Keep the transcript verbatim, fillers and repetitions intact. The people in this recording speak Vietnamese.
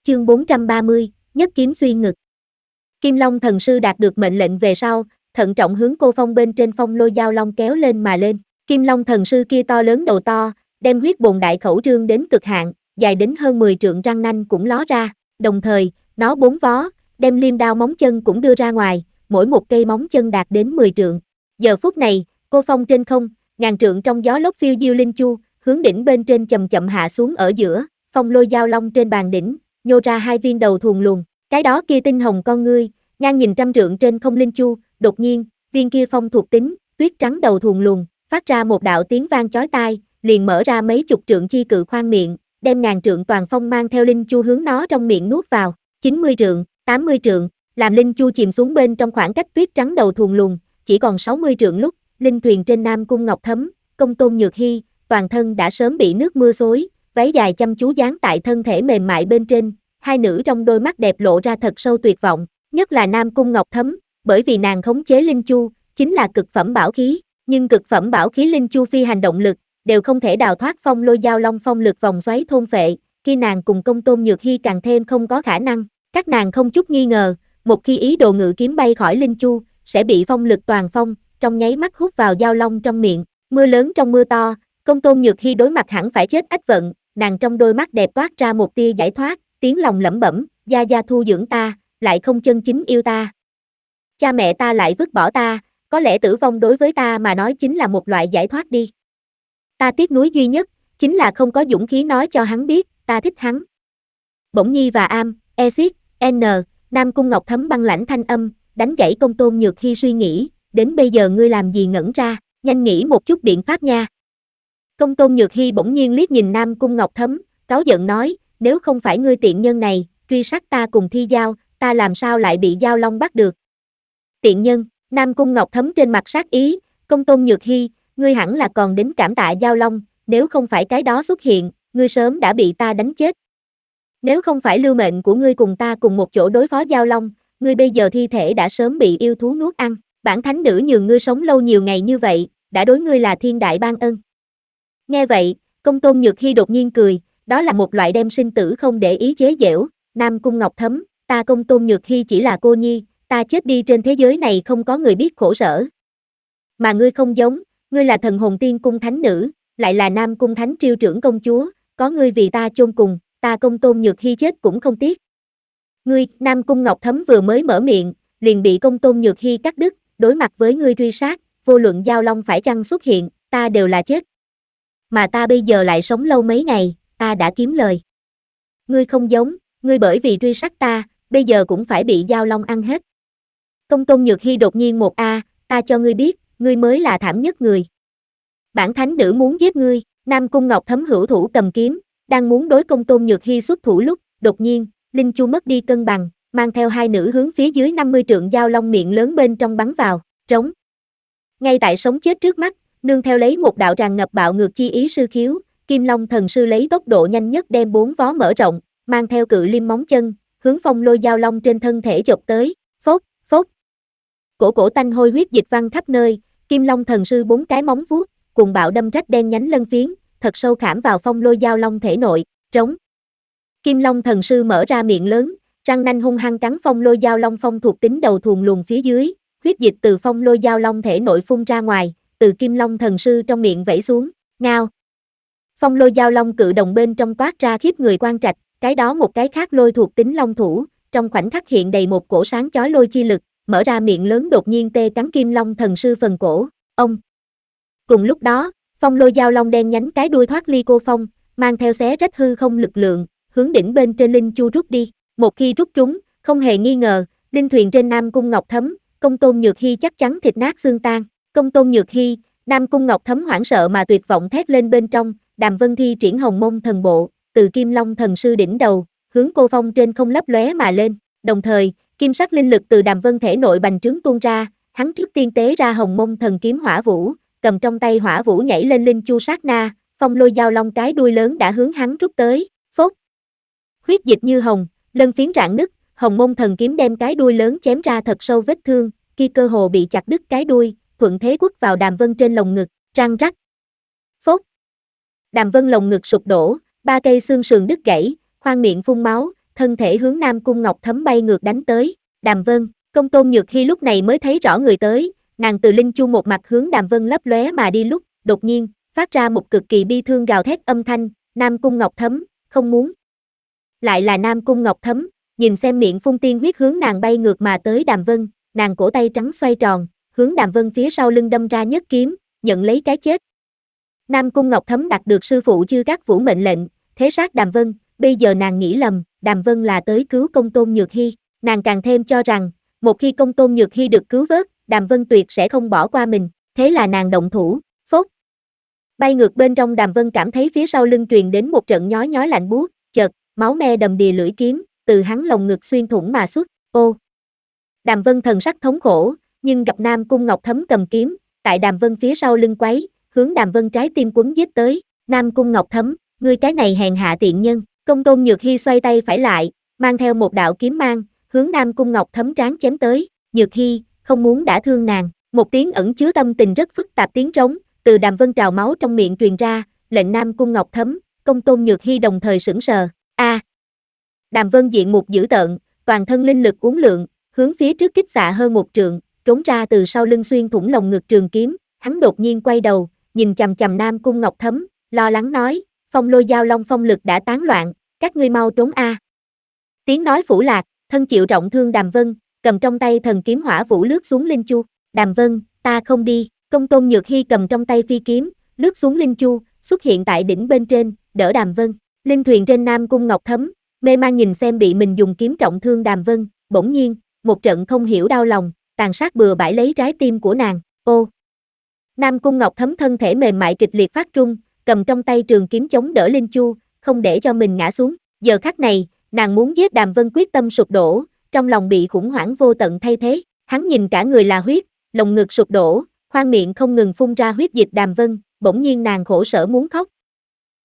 Chương bốn trăm ba mươi, nhất kiếm xuyên ngực. Kim Long thần sư đạt được mệnh lệnh về sau, thận trọng hướng cô phong bên trên phong lôi giao long kéo lên mà lên. Kim Long thần sư kia to lớn đầu to, đem huyết bồn đại khẩu trương đến cực hạn, dài đến hơn mười trượng răng nanh cũng ló ra, đồng thời, nó bốn vó, đem liêm đao móng chân cũng đưa ra ngoài, mỗi một cây móng chân đạt đến mười trượng. Giờ phút này, cô phong trên không, ngàn trượng trong gió lốc phiêu diêu linh chu, hướng đỉnh bên trên chậm chậm hạ xuống ở giữa, phong lôi giao long trên bàn đỉnh, nhô ra hai viên đầu thuần luồng, cái đó kia tinh hồng con ngươi, ngang nhìn trăm trượng trên không linh chu, đột nhiên, viên kia phong thuộc tính, tuyết trắng đầu thuần luồng, phát ra một đạo tiếng vang chói tai, liền mở ra mấy chục trượng chi cự khoang miệng, đem ngàn trượng toàn phong mang theo linh chu hướng nó trong miệng nuốt vào, chín mươi trượng, tám mươi trượng, làm linh chu chìm xuống bên trong khoảng cách tuyết trắng đầu thuần luồng, chỉ còn sáu mươi trượng lúc, linh thuyền trên Nam Cung Ngọc Thấm, Công Tôn Nhược Hy, toàn thân đã sớm bị nước mưa xối, váy dài chăm chú dán tại thân thể mềm mại bên trên, hai nữ trong đôi mắt đẹp lộ ra thật sâu tuyệt vọng, nhất là Nam Cung Ngọc Thấm, bởi vì nàng khống chế linh chu, chính là cực phẩm bảo khí, nhưng cực phẩm bảo khí linh chu phi hành động lực, đều không thể đào thoát phong lôi giao long phong lực vòng xoáy thôn phệ, khi nàng cùng Công Tôn Nhược Hy càng thêm không có khả năng, các nàng không chút nghi ngờ, một khi ý đồ ngự kiếm bay khỏi linh chu, sẽ bị phong lực toàn phong, trong nháy mắt hút vào giao long trong miệng, mưa lớn trong mưa to, Công Tôn Nhược Hy đối mặt hẳn phải chết ách vận, nàng trong đôi mắt đẹp toát ra một tia giải thoát, tiếng lòng lẩm bẩm, gia gia thu dưỡng ta, lại không chân chính yêu ta. Cha mẹ ta lại vứt bỏ ta, có lẽ tử vong đối với ta mà nói chính là một loại giải thoát đi. Ta tiếc nuối duy nhất, chính là không có dũng khí nói cho hắn biết, ta thích hắn. Bổng Nhi và Am, Exit, N, Nam Cung Ngọc Thấm băng lãnh thanh âm, đánh gãy Công Tôn Nhược Hy suy nghĩ, đến bây giờ ngươi làm gì ngẩn ra, nhanh nghĩ một chút biện pháp nha. Công Tôn Nhược Hy bỗng nhiên liếc nhìn Nam Cung Ngọc Thấm, cáu giận nói, nếu không phải ngươi tiện nhân này, truy sát ta cùng Thi Giao, ta làm sao lại bị Giao Long bắt được. Tiện nhân, Nam Cung Ngọc Thấm trên mặt sát ý, Công Tôn Nhược Hy, ngươi hẳn là còn đến cảm tạ Giao Long, nếu không phải cái đó xuất hiện, ngươi sớm đã bị ta đánh chết. Nếu không phải lưu mệnh của ngươi cùng ta cùng một chỗ đối phó Giao Long, ngươi bây giờ thi thể đã sớm bị yêu thú nuốt ăn, bản thánh nữ nhường ngươi sống lâu nhiều ngày như vậy, đã đối ngươi là thiên đại ban ân. Nghe vậy, Công Tôn Nhược Hy đột nhiên cười, đó là một loại đem sinh tử không để ý chế giễu, Nam Cung Ngọc Thấm, ta Công Tôn Nhược Hy chỉ là cô nhi, ta chết đi trên thế giới này không có người biết khổ sở. Mà ngươi không giống, ngươi là thần hồn tiên cung thánh nữ, lại là Nam Cung Thánh Triêu trưởng công chúa, có ngươi vì ta chôn cùng, ta Công Tôn Nhược Hy chết cũng không tiếc. Ngươi, Nam Cung Ngọc Thấm vừa mới mở miệng, liền bị Công Tôn Nhược Hy cắt đứt, đối mặt với ngươi truy sát, vô luận Giao Long phải chăng xuất hiện, ta đều là chết. Mà ta bây giờ lại sống lâu mấy ngày, ta đã kiếm lời. Ngươi không giống, ngươi bởi vì truy sát ta, bây giờ cũng phải bị Giao Long ăn hết. Công Tôn Nhược Hy đột nhiên một a, ta cho ngươi biết, ngươi mới là thảm nhất người. Bản thánh nữ muốn giết ngươi, Nam Cung Ngọc Thấm hữu thủ cầm kiếm, đang muốn đối Công Tôn Nhược Hy xuất thủ lúc, đột nhiên, linh chu mất đi cân bằng, mang theo hai nữ hướng phía dưới năm mươi trượng Giao Long miệng lớn bên trong bắn vào, trống. Ngay tại sống chết trước mắt, nương theo lấy một đạo tràn ngập bạo ngược chi ý sư khiếu, Kim Long thần sư lấy tốc độ nhanh nhất đem bốn vó mở rộng, mang theo cự liêm móng chân, hướng phong lôi Giao Long trên thân thể chộp tới, phốt, phốt. Cổ cổ tanh hôi huyết dịch văng khắp nơi, Kim Long thần sư bốn cái móng vuốt, cùng bạo đâm rách đen nhánh lân phiến, thật sâu khảm vào phong lôi Giao Long thể nội, trống. Kim Long thần sư mở ra miệng lớn, răng nanh hung hăng cắn phong lôi Giao Long phong thuộc tính đầu thuần luồng phía dưới, huyết dịch từ phong lôi Giao Long thể nội phun ra ngoài, từ Kim Long thần sư trong miệng vẩy xuống, ngao. Phong lôi Giao Long cự đồng bên trong toát ra khiếp người quan trạch, cái đó một cái khác lôi thuộc tính long thủ, trong khoảnh khắc hiện đầy một cổ sáng chói lôi chi lực, mở ra miệng lớn đột nhiên tê cắn Kim Long thần sư phần cổ, ông. Cùng lúc đó, phong lôi Giao Long đen nhánh cái đuôi thoát ly cô phong, mang theo xé rách hư không lực lượng, hướng đỉnh bên trên linh chu rút đi, một khi rút trúng, không hề nghi ngờ, linh thuyền trên Nam Cung Ngọc Thấm, Công Tôn Nhược Hy chắc chắn thịt nát xương tan. Công Tôn Nhược Hy, Nam Cung Ngọc Thấm hoảng sợ mà tuyệt vọng thét lên bên trong, Đàm Vân Thi triển Hồng Mông thần bộ, từ Kim Long thần sư đỉnh đầu, hướng cô phong trên không lấp lóe mà lên, đồng thời, kim sắc linh lực từ Đàm Vân thể nội bành trướng tuôn ra, hắn trước tiên tế ra Hồng Mông thần kiếm hỏa vũ, cầm trong tay hỏa vũ nhảy lên linh chu sát na, phong lôi Giao Long cái đuôi lớn đã hướng hắn rút tới, phốt. Huyết dịch như hồng, lân phiến rạn nứt, Hồng Mông thần kiếm đem cái đuôi lớn chém ra thật sâu vết thương, kia cơ hồ bị chặt đứt cái đuôi, thuận thế quất vào Đàm Vân trên lồng ngực, răng rắc. Phốt. Đàm Vân lồng ngực sụp đổ, ba cây xương sườn đứt gãy, khoang miệng phun máu, thân thể hướng Nam Cung Ngọc Thấm bay ngược đánh tới. Đàm Vân, Công Tôn Nhược Hi lúc này mới thấy rõ người tới, nàng từ linh chu một mặt hướng Đàm Vân lấp lóe mà đi lúc, đột nhiên, phát ra một cực kỳ bi thương gào thét âm thanh, Nam Cung Ngọc Thấm, không muốn. Lại là Nam Cung Ngọc Thấm, nhìn xem miệng phun tiên huyết hướng nàng bay ngược mà tới Đàm Vân, nàng cổ tay trắng xoay tròn, hướng Đàm Vân phía sau lưng đâm ra nhất kiếm, nhận lấy cái chết. Nam Cung Ngọc Thấm đạt được sư phụ Chư Cát Vũ mệnh lệnh, thế sát Đàm Vân, bây giờ nàng nghĩ lầm, Đàm Vân là tới cứu Công Tôn Nhược Hi, nàng càng thêm cho rằng, một khi Công Tôn Nhược Hi được cứu vớt, Đàm Vân tuyệt sẽ không bỏ qua mình, thế là nàng động thủ, phốt. Bay ngược bên trong Đàm Vân cảm thấy phía sau lưng truyền đến một trận nhói nhói lạnh buốt, chợt, máu me đầm đìa lưỡi kiếm, từ hắn lồng ngực xuyên thủng mà xuất, ô. Đàm Vân thần sắc thống khổ, nhưng gặp Nam Cung Ngọc Thấm cầm kiếm, tại Đàm Vân phía sau lưng quấy, hướng Đàm Vân trái tim quấn giết tới, Nam Cung Ngọc Thấm, ngươi cái này hèn hạ tiện nhân, Công Tôn Nhược Hi xoay tay phải lại, mang theo một đạo kiếm mang, hướng Nam Cung Ngọc Thấm trán chém tới, Nhược Hi, không muốn đả thương nàng, một tiếng ẩn chứa tâm tình rất phức tạp tiếng trống, từ Đàm Vân trào máu trong miệng truyền ra, lệnh Nam Cung Ngọc Thấm, Công Tôn Nhược Hi đồng thời sững sờ, a. À. Đàm Vân diện mục dữ tợn, toàn thân linh lực uốn lượn, hướng phía trước kích xạ hơn một trượng, trốn ra từ sau lưng xuyên thủng lồng ngực trường kiếm, hắn đột nhiên quay đầu, nhìn chằm chằm Nam Cung Ngọc Thấm, lo lắng nói, Phong Lôi Giao Long phong lực đã tán loạn, các ngươi mau trốn a. Tiếng nói phủ lạc, thân chịu trọng thương Đàm Vân, cầm trong tay thần kiếm hỏa vũ lướt xuống linh chu, Đàm Vân, ta không đi, Công Tôn Nhược Hi cầm trong tay phi kiếm, lướt xuống linh chu, xuất hiện tại đỉnh bên trên, đỡ Đàm Vân, linh thuyền trên Nam Cung Ngọc Thấm, mê man nhìn xem bị mình dùng kiếm trọng thương Đàm Vân, bỗng nhiên, một trận không hiểu đau lòng, tàn sát bừa bãi lấy trái tim của nàng, ô. Nam Cung Ngọc Thấm thân thể mềm mại kịch liệt phát trung, cầm trong tay trường kiếm chống đỡ linh chu, không để cho mình ngã xuống, giờ khắc này, nàng muốn giết Đàm Vân quyết tâm sụp đổ, trong lòng bị khủng hoảng vô tận thay thế, hắn nhìn cả người là huyết, lồng ngực sụp đổ, khoang miệng không ngừng phun ra huyết dịch Đàm Vân, bỗng nhiên nàng khổ sở muốn khóc,